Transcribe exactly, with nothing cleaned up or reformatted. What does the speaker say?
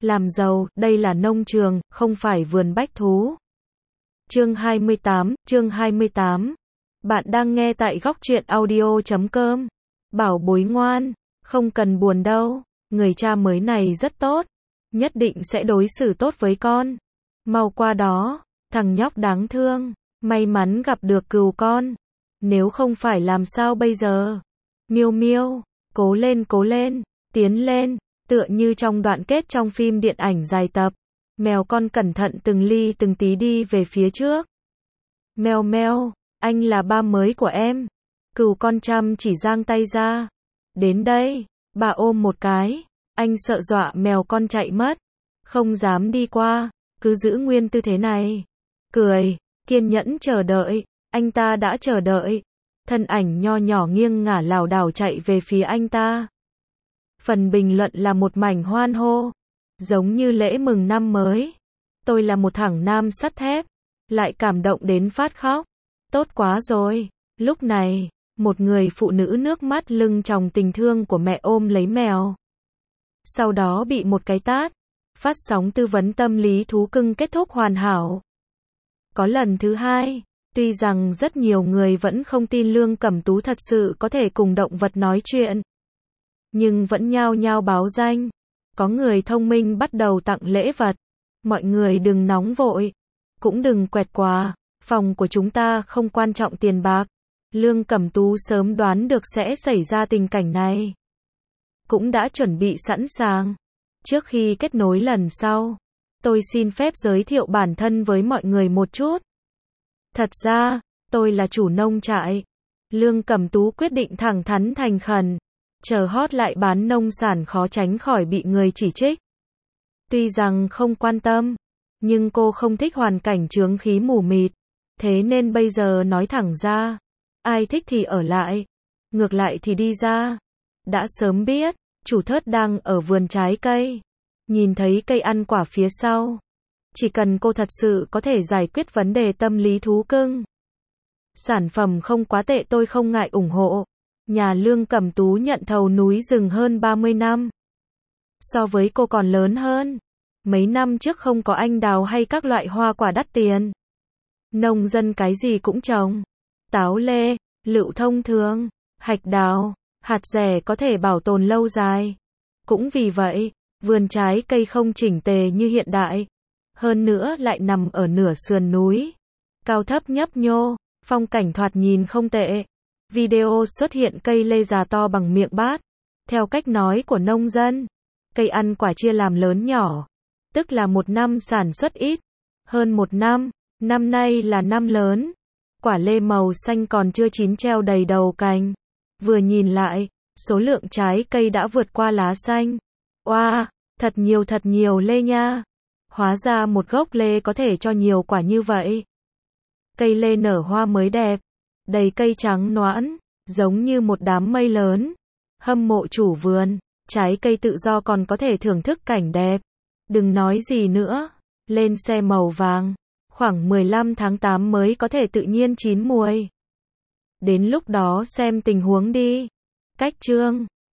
làm giàu, đây là nông trường, không phải vườn bách thú. Chương hai mươi tám, chương hai mươi tám. Bạn đang nghe tại góc truyện audio chấm com. Bảo bối ngoan, không cần buồn đâu, người cha mới này rất tốt, nhất định sẽ đối xử tốt với con. Mau qua đó, thằng nhóc đáng thương, may mắn gặp được cừu con, nếu không phải làm sao bây giờ. Miêu Miêu, cố lên cố lên, tiến lên, tựa như trong đoạn kết trong phim điện ảnh dài tập. Mèo con cẩn thận từng ly từng tí đi về phía trước. Mèo mèo, anh là ba mới của em. Cừu con chăm chỉ giang tay ra. Đến đây, bà ôm một cái. Anh sợ dọa mèo con chạy mất, không dám đi qua, cứ giữ nguyên tư thế này. Cười, kiên nhẫn chờ đợi, anh ta đã chờ đợi. Thân ảnh nho nhỏ nghiêng ngả lảo đảo chạy về phía anh ta. Phần bình luận là một mảnh hoan hô, giống như lễ mừng năm mới. Tôi là một thằng nam sắt thép, lại cảm động đến phát khóc. Tốt quá rồi. Lúc này, một người phụ nữ nước mắt lưng tròng tình thương của mẹ ôm lấy mèo. Sau đó bị một cái tát. Phát sóng tư vấn tâm lý thú cưng kết thúc hoàn hảo. Có lần thứ hai, tuy rằng rất nhiều người vẫn không tin Lương Cẩm Tú thật sự có thể cùng động vật nói chuyện, nhưng vẫn nhao nhao báo danh. Có người thông minh bắt đầu tặng lễ vật. Mọi người đừng nóng vội, cũng đừng quẹt quá, phòng của chúng ta không quan trọng tiền bạc. Lương Cẩm Tú sớm đoán được sẽ xảy ra tình cảnh này, cũng đã chuẩn bị sẵn sàng. Trước khi kết nối lần sau, tôi xin phép giới thiệu bản thân với mọi người một chút. Thật ra, tôi là chủ nông trại. Lương Cẩm Tú quyết định thẳng thắn thành khẩn. Chờ hot lại bán nông sản khó tránh khỏi bị người chỉ trích. Tuy rằng không quan tâm, nhưng cô không thích hoàn cảnh chướng khí mù mịt. Thế nên bây giờ nói thẳng ra, ai thích thì ở lại, ngược lại thì đi ra. Đã sớm biết, chủ thớt đang ở vườn trái cây. Nhìn thấy cây ăn quả phía sau. Chỉ cần cô thật sự có thể giải quyết vấn đề tâm lý thú cưng, sản phẩm không quá tệ, tôi không ngại ủng hộ. Nhà Lương Cẩm Tú nhận thầu núi rừng hơn ba mươi năm. So với cô còn lớn hơn. Mấy năm trước không có anh đào hay các loại hoa quả đắt tiền. Nông dân cái gì cũng trồng. Táo lê, lựu thông thường, hạch đào, hạt dẻ có thể bảo tồn lâu dài. Cũng vì vậy, vườn trái cây không chỉnh tề như hiện đại. Hơn nữa lại nằm ở nửa sườn núi. Cao thấp nhấp nhô, phong cảnh thoạt nhìn không tệ. Video xuất hiện cây lê già to bằng miệng bát. Theo cách nói của nông dân, cây ăn quả chia làm lớn nhỏ, tức là một năm sản xuất ít hơn một năm. Năm nay là năm lớn. Quả lê màu xanh còn chưa chín treo đầy đầu cành. Vừa nhìn lại, số lượng trái cây đã vượt qua lá xanh. Oa, wow, thật nhiều thật nhiều lê nha. Hóa ra một gốc lê có thể cho nhiều quả như vậy. Cây lê nở hoa mới đẹp, đầy cây trắng noãn, giống như một đám mây lớn. Hâm mộ chủ vườn, trái cây tự do còn có thể thưởng thức cảnh đẹp. Đừng nói gì nữa, lên xe màu vàng, khoảng mười lăm tháng tám mới có thể tự nhiên chín muồi. Đến lúc đó xem tình huống đi. Cách chương